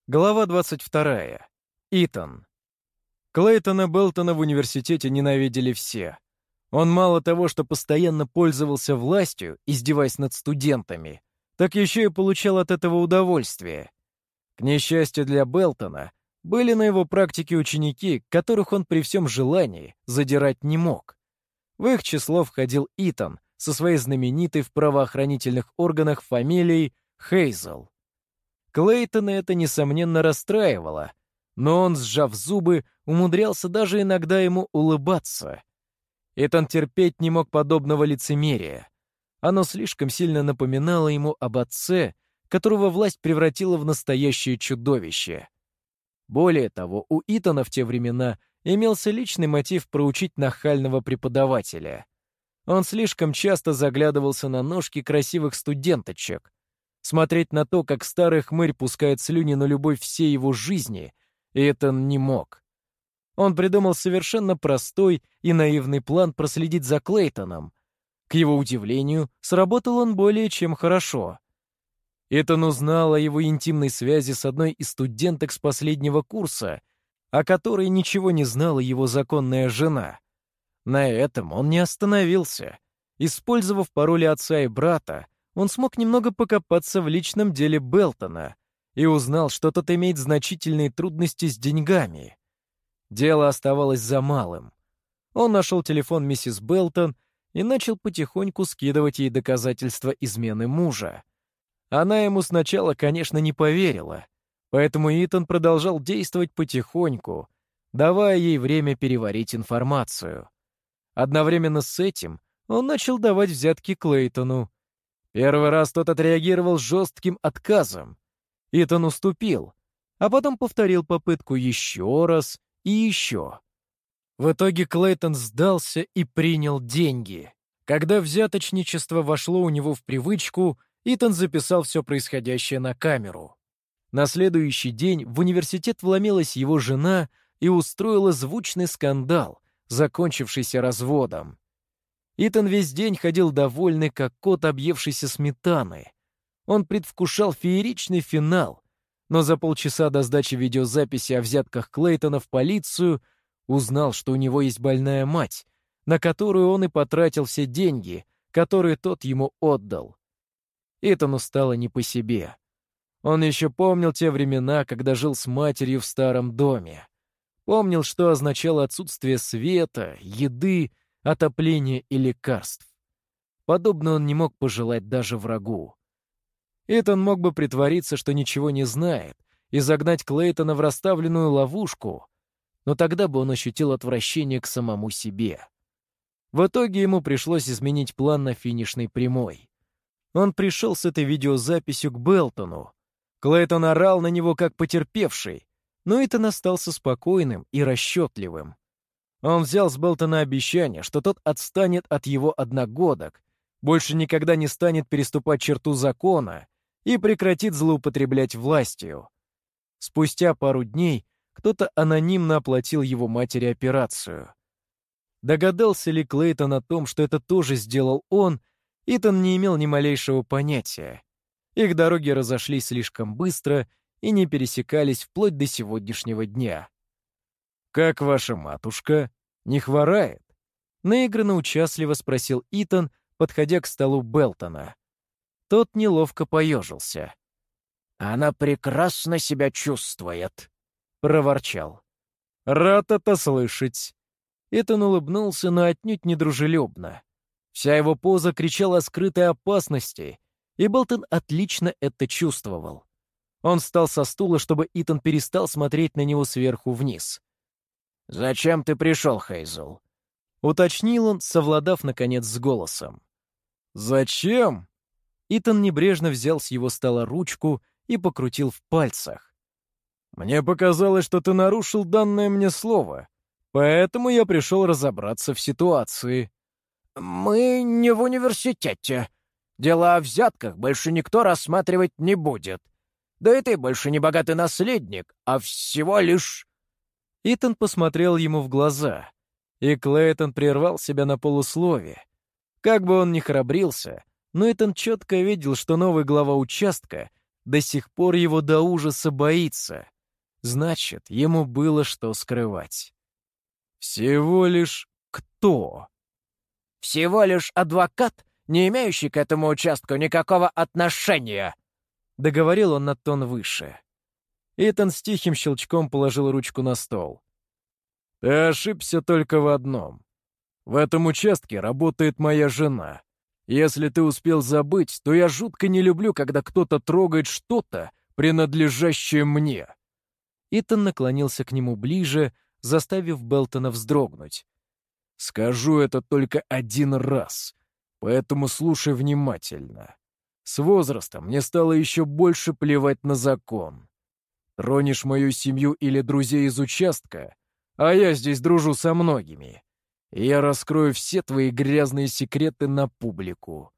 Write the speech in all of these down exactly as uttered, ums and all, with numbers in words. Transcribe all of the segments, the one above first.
Глава двадцать вторая. Итан. Клейтона Белтона в университете ненавидели все. Он мало того, что постоянно пользовался властью, издеваясь над студентами, так еще и получал от этого удовольствие. К несчастью для Белтона, были на его практике ученики, которых он при всем желании задирать не мог. В их число входил Итан со своей знаменитой в правоохранительных органах фамилией Хейзел. Клейтона это, несомненно, расстраивало, но он, сжав зубы, умудрялся даже иногда ему улыбаться. Итан терпеть не мог подобного лицемерия. Оно слишком сильно напоминало ему об отце, которого власть превратила в настоящее чудовище. Более того, у Итана в те времена имелся личный мотив проучить нахального преподавателя. Он слишком часто заглядывался на ножки красивых студенточек. Смотреть на то, как старый хмырь пускает слюни на любовь всей его жизни, Итан не мог. Он придумал совершенно простой и наивный план проследить за Клейтоном. К его удивлению, сработал он более чем хорошо. Итан узнал о его интимной связи с одной из студенток с последнего курса, о которой ничего не знала его законная жена. На этом он не остановился. Использовав пароли отца и брата, он смог немного покопаться в личном деле Белтона и узнал, что тот имеет значительные трудности с деньгами. Дело оставалось за малым. Он нашел телефон миссис Белтон и начал потихоньку скидывать ей доказательства измены мужа. Она ему сначала, конечно, не поверила, поэтому Итан продолжал действовать потихоньку, давая ей время переварить информацию. Одновременно с этим он начал давать взятки Клейтону. Первый раз тот отреагировал жестким отказом. Итан уступил, а потом повторил попытку еще раз и еще. В итоге Клейтон сдался и принял деньги. Когда взяточничество вошло у него в привычку, Итан записал все происходящее на камеру. На следующий день в университет вломилась его жена и устроила звучный скандал, закончившийся разводом. Итан весь день ходил довольный, как кот, объевшийся сметаны. Он предвкушал фееричный финал, но за полчаса до сдачи видеозаписи о взятках Клейтона в полицию узнал, что у него есть больная мать, на которую он и потратил все деньги, которые тот ему отдал. Итану стало не по себе. Он еще помнил те времена, когда жил с матерью в старом доме. Помнил, что означало отсутствие света, еды, отопления и лекарств. Подобно он не мог пожелать даже врагу. Итан мог бы притвориться, что ничего не знает, и загнать Клейтона в расставленную ловушку, но тогда бы он ощутил отвращение к самому себе. В итоге ему пришлось изменить план на финишной прямой. Он пришел с этой видеозаписью к Белтону. Клейтон орал на него как потерпевший, но Итан остался спокойным и расчетливым. Он взял с Белтона обещание, что тот отстанет от его одногодок, больше никогда не станет переступать черту закона и прекратит злоупотреблять властью. Спустя пару дней кто-то анонимно оплатил его матери операцию. Догадался ли Клейтон о том, что это тоже сделал он, Итан не имел ни малейшего понятия. Их дороги разошлись слишком быстро и не пересекались вплоть до сегодняшнего дня. «Как ваша матушка? Не хворает?» Наигранно участливо спросил Итан, подходя к столу Белтона. Тот неловко поежился. «Она прекрасно себя чувствует», — проворчал. «Рад это слышать». Итан улыбнулся, но отнюдь недружелюбно. Вся его поза кричала о скрытой опасности, и Белтон отлично это чувствовал. Он встал со стула, чтобы Итан перестал смотреть на него сверху вниз. «Зачем ты пришел, Хейзел?» — уточнил он, совладав, наконец, с голосом. «Зачем?» Итан небрежно взял с его стола ручку и покрутил в пальцах. «Мне показалось, что ты нарушил данное мне слово, поэтому я пришел разобраться в ситуации». «Мы не в университете. Дела о взятках больше никто рассматривать не будет. Да и ты больше не богатый наследник, а всего лишь...» Итан посмотрел ему в глаза, и Клейтон прервал себя на полуслове. Как бы он ни храбрился, но Итан четко видел, что новый глава участка до сих пор его до ужаса боится. Значит, ему было что скрывать. Всего лишь кто? Всего лишь адвокат, не имеющий к этому участку никакого отношения. Договорил он на тон выше. Итан с тихим щелчком положил ручку на стол. Ты ошибся только в одном. В этом участке работает моя жена. Если ты успел забыть, то я жутко не люблю, когда кто-то трогает что-то, принадлежащее мне. Итан наклонился к нему ближе, заставив Белтона вздрогнуть. Скажу это только один раз, поэтому слушай внимательно. С возрастом мне стало еще больше плевать на закон. Тронешь мою семью или друзей из участка, а я здесь дружу со многими, и я раскрою все твои грязные секреты на публику.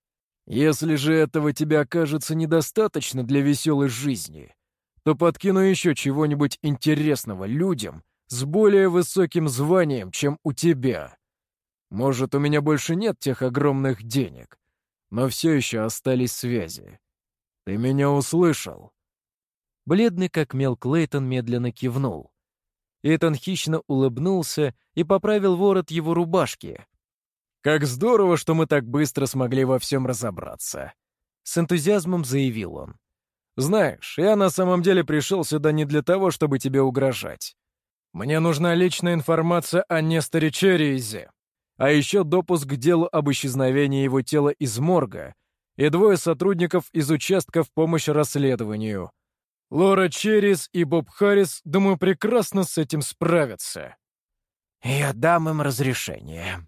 Если же этого тебе окажется недостаточно для веселой жизни, то подкину еще чего-нибудь интересного людям с более высоким званием, чем у тебя. Может, у меня больше нет тех огромных денег, но все еще остались связи. Ты меня услышал?» Бледный как мел Клейтон медленно кивнул. Итан хищно улыбнулся и поправил ворот его рубашки. «Как здорово, что мы так быстро смогли во всем разобраться!» С энтузиазмом заявил он. «Знаешь, я на самом деле пришел сюда не для того, чтобы тебе угрожать. Мне нужна личная информация о Несторе Черризе, а еще допуск к делу об исчезновении его тела из морга и двое сотрудников из участка в помощь расследованию. Лора Черрис и Боб Харрис, думаю, прекрасно с этим справятся». «Я дам им разрешение»,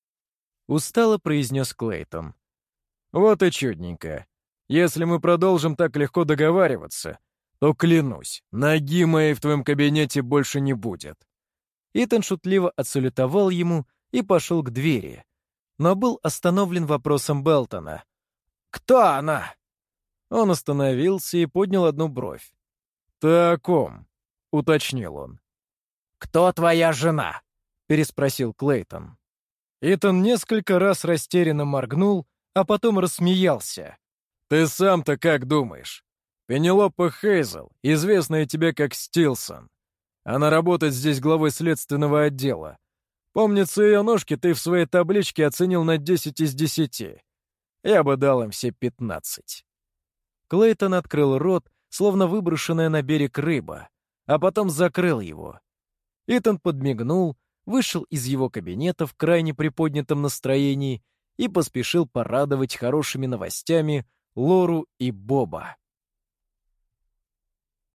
— устало произнес Клейтон. «Вот и чудненько. Если мы продолжим так легко договариваться, то, клянусь, ноги моей в твоем кабинете больше не будет». Итан шутливо отсалютовал ему и пошел к двери, но был остановлен вопросом Белтона. «Кто она?» Он остановился и поднял одну бровь. «Ты о ком?» — уточнил он. «Кто твоя жена?» — переспросил Клейтон. Итан несколько раз растерянно моргнул, а потом рассмеялся. «Ты сам-то как думаешь? Пенелопа Хейзел, известная тебе как Стилсон. Она работает здесь главой следственного отдела. Помнится, ее ножки ты в своей табличке оценил на десять из десяти. Я бы дал им все пятнадцать». Клейтон открыл рот, словно выброшенная на берег рыба, а потом закрыл его. Итан подмигнул, вышел из его кабинета в крайне приподнятом настроении и поспешил порадовать хорошими новостями Лору и Боба.